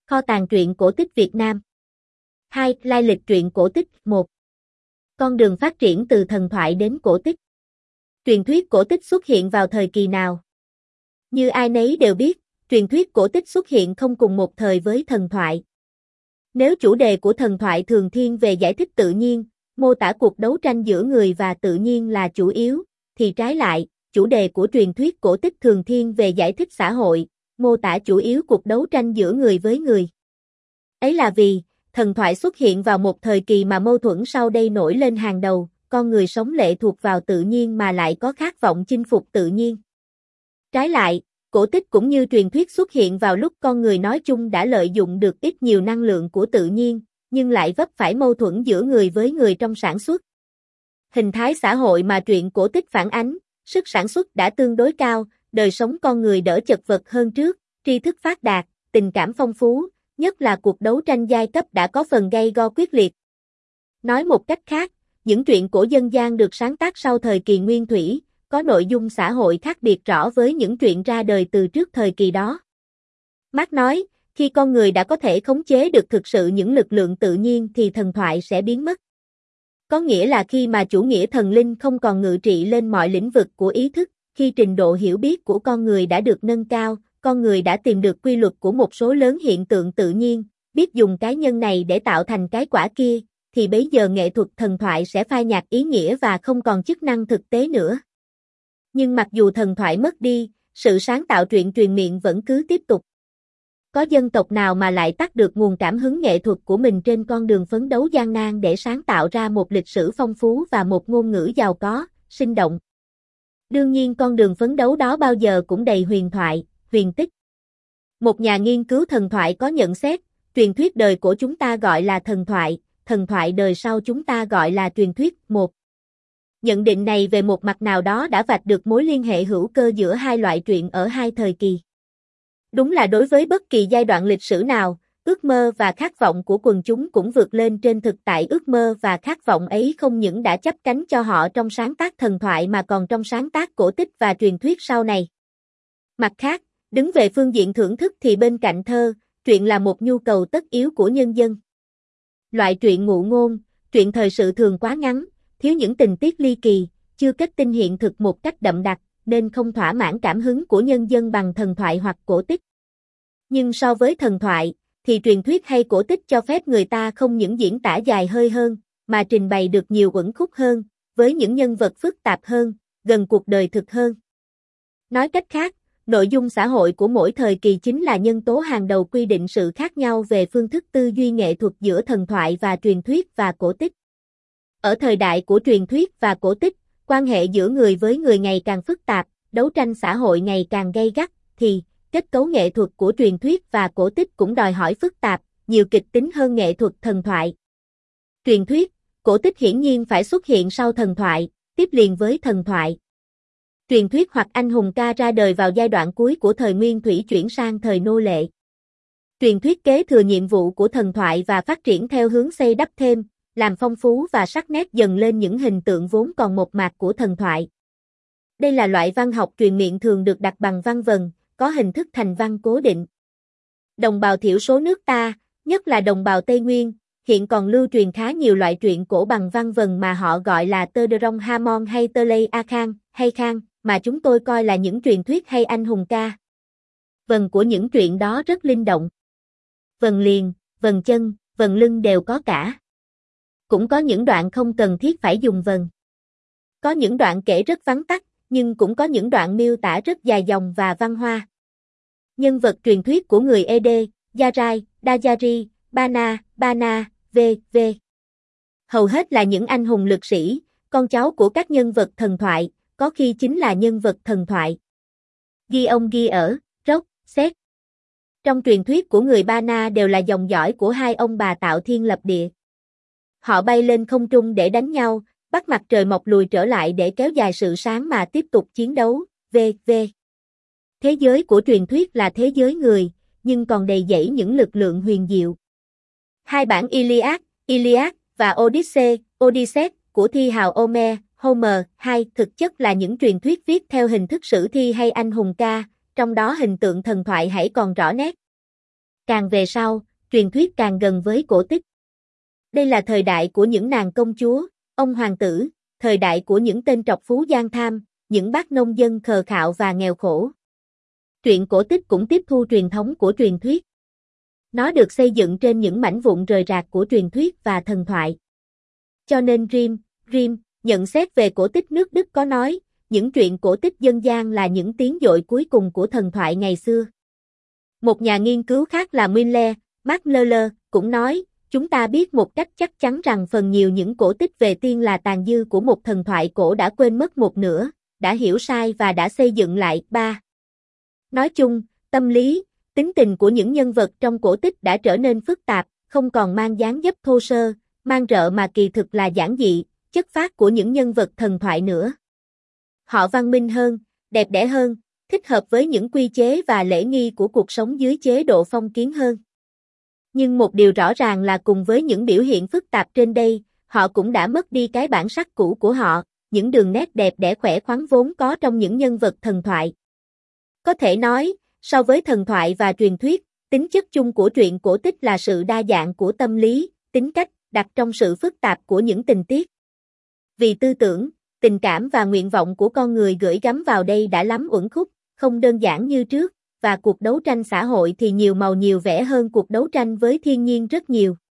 Kho tàng truyện cổ tích Việt Nam. 2. Lai lịch truyện cổ tích. 1. Con đường phát triển từ thần thoại đến cổ tích. Truyền thuyết cổ tích xuất hiện vào thời kỳ nào? Như ai nấy đều biết, truyền thuyết cổ tích xuất hiện không cùng một thời với thần thoại. Nếu chủ đề của thần thoại thường thiên về giải thích tự nhiên, mô tả cuộc đấu tranh giữa người và tự nhiên là chủ yếu, thì trái lại, chủ đề của truyền thuyết cổ tích thường thiên về giải thích xã hội, mô tả chủ yếu cuộc đấu tranh giữa người với người. Ấy là vì, thần thoại xuất hiện vào một thời kỳ mà mâu thuẫn sau đây nổi lên hàng đầu, con người sống lệ thuộc vào tự nhiên mà lại có khát vọng chinh phục tự nhiên. Trái lại, cổ tích cũng như truyền thuyết xuất hiện vào lúc con người nói chung đã lợi dụng được ít nhiều năng lượng của tự nhiên, nhưng lại vấp phải mâu thuẫn giữa người với người trong sản xuất. Hình thái xã hội mà truyện cổ tích phản ánh, sức sản xuất đã tương đối cao, đời sống con người đỡ chật vật hơn trước, tri thức phát đạt, tình cảm phong phú, nhất là cuộc đấu tranh giai cấp đã có phần gay go quyết liệt. Nói một cách khác, những truyện cổ dân gian được sáng tác sau thời kỳ nguyên thủy, có nội dung xã hội khác biệt rõ với những truyện ra đời từ trước thời kỳ đó. Marx nói, khi con người đã có thể khống chế được thực sự những lực lượng tự nhiên thì thần thoại sẽ biến mất. Có nghĩa là khi mà chủ nghĩa thần linh không còn ngự trị lên mọi lĩnh vực của ý thức, khi trình độ hiểu biết của con người đã được nâng cao, con người đã tìm được quy luật của một số lớn hiện tượng tự nhiên, biết dùng cái nhân này để tạo thành cái quả kia, thì bấy giờ nghệ thuật thần thoại sẽ phai nhạt ý nghĩa và không còn chức năng thực tế nữa. Nhưng mặc dù thần thoại mất đi, sự sáng tạo truyện truyền miệng vẫn cứ tiếp tục. Có dân tộc nào mà lại tắt được nguồn cảm hứng nghệ thuật của mình trên con đường phấn đấu gian nan để sáng tạo ra một lịch sử phong phú và một ngôn ngữ giàu có, sinh động. Đương nhiên con đường phấn đấu đó bao giờ cũng đầy huyền thoại, huyền tích. Một nhà nghiên cứu thần thoại có nhận xét, truyền thuyết đời của chúng ta gọi là thần thoại đời sau chúng ta gọi là truyền thuyết. 1. Nhận định này về một mặt nào đó đã vạch được mối liên hệ hữu cơ giữa hai loại truyện ở hai thời kỳ. Đúng là đối với bất kỳ giai đoạn lịch sử nào, ước mơ và khát vọng của quần chúng cũng vượt lên trên thực tại. Ước mơ và khát vọng ấy không những đã chắp cánh cho họ trong sáng tác thần thoại mà còn trong sáng tác cổ tích và truyền thuyết sau này. Mặt khác, đứng về phương diện thưởng thức thì bên cạnh thơ, truyện là một nhu cầu tất yếu của nhân dân. Loại truyện ngụ ngôn, truyện thời sự thường quá ngắn, thiếu những tình tiết ly kỳ, chưa kết tinh hiện thực một cách đậm đặc, nên không thỏa mãn cảm hứng của nhân dân bằng thần thoại hoặc cổ tích. Nhưng so với thần thoại, thì truyền thuyết hay cổ tích cho phép người ta không những diễn tả dài hơi hơn, mà trình bày được nhiều uẩn khúc hơn, với những nhân vật phức tạp hơn, gần cuộc đời thực hơn. Nói cách khác, nội dung xã hội của mỗi thời kỳ chính là nhân tố hàng đầu quy định sự khác nhau về phương thức tư duy nghệ thuật giữa thần thoại và truyền thuyết và cổ tích. Ở thời đại của truyền thuyết và cổ tích, quan hệ giữa người với người ngày càng phức tạp, đấu tranh xã hội ngày càng gay gắt, thì kết cấu nghệ thuật của truyền thuyết và cổ tích cũng đòi hỏi phức tạp, nhiều kịch tính hơn nghệ thuật thần thoại. Truyền thuyết, cổ tích hiển nhiên phải xuất hiện sau thần thoại, tiếp liền với thần thoại. Truyền thuyết hoặc anh hùng ca ra đời vào giai đoạn cuối của thời Nguyên Thủy chuyển sang thời nô lệ. Truyền thuyết kế thừa nhiệm vụ của thần thoại và phát triển theo hướng xây đắp thêm, làm phong phú và sắc nét dần lên những hình tượng vốn còn mộc mạc của thần thoại. Đây là loại văn học truyền miệng thường được đặt bằng văn vần, có hình thức thành văn cố định. Đồng bào thiểu số nước ta, nhất là đồng bào Tây Nguyên, hiện còn lưu truyền khá nhiều loại truyện cổ bằng văn vần mà họ gọi là tơ đơ rong ha mon hay tơ lây a khang, hay khang, mà chúng tôi coi là những truyền thuyết hay anh hùng ca. Vần của những truyện đó rất linh động. Vần liền, vần chân, vần lưng đều có cả. Cũng có những đoạn không cần thiết phải dùng vần. Có những đoạn kể rất vắn tắt, nhưng cũng có những đoạn miêu tả rất dài dòng và văn hoa. Nhân vật truyền thuyết của người Ede, Yarai, Dajari, Bana, v.v. Hầu hết là những anh hùng lực sĩ, con cháu của các nhân vật thần thoại, có khi chính là nhân vật thần thoại. Ghi ông ghi ở, rốc, xét. Trong truyền thuyết của người Bana đều là dòng dõi của hai ông bà tạo thiên lập địa. Họ bay lên không trung để đánh nhau, bắt mặt trời mọc lùi trở lại để kéo dài sự sáng mà tiếp tục chiến đấu, v.v. Thế giới của truyền thuyết là thế giới người, nhưng còn đầy dẫy những lực lượng huyền diệu. Hai bản Iliad và Odyssey của thi hào Homer, thực chất là những truyền thuyết viết theo hình thức sử thi hay anh hùng ca, trong đó hình tượng thần thoại hãy còn rõ nét. Càng về sau, truyền thuyết càng gần với cổ tích. Đây là thời đại của những nàng công chúa, ông hoàng tử, thời đại của những tên trọc phú gian tham, những bác nông dân khờ khạo và nghèo khổ. Truyện cổ tích cũng tiếp thu truyền thống của truyền thuyết. Nó được xây dựng trên những mảnh vụn rời rạc của truyền thuyết và thần thoại. Cho nên Grimm nhận xét về cổ tích nước Đức có nói, những truyện cổ tích dân gian là những tiếng dội cuối cùng của thần thoại ngày xưa. Một nhà nghiên cứu khác là Max Muller cũng nói, chúng ta biết một cách chắc chắn rằng phần nhiều những cổ tích về tiên là tàn dư của một thần thoại cổ đã quên mất một nửa, đã hiểu sai và đã xây dựng lại. 3. Nói chung, tâm lý, tính tình của những nhân vật trong cổ tích đã trở nên phức tạp, không còn mang dáng dấp thô sơ, mang rợ mà kỳ thực là giản dị, chất phác của những nhân vật thần thoại nữa. Họ văn minh hơn, đẹp đẽ hơn, thích hợp với những quy chế và lễ nghi của cuộc sống dưới chế độ phong kiến hơn. Nhưng một điều rõ ràng là cùng với những biểu hiện phức tạp trên đây, họ cũng đã mất đi cái bản sắc cũ của họ, những đường nét đẹp đẽ khỏe khoắn vốn có trong những nhân vật thần thoại. Có thể nói, so với thần thoại và truyền thuyết, tính chất chung của truyện cổ tích là sự đa dạng của tâm lý, tính cách, đặt trong sự phức tạp của những tình tiết. Vì tư tưởng, tình cảm và nguyện vọng của con người gửi gắm vào đây đã lắm uẩn khúc, không đơn giản như trước, và cuộc đấu tranh xã hội thì nhiều màu nhiều vẻ hơn cuộc đấu tranh với thiên nhiên rất nhiều.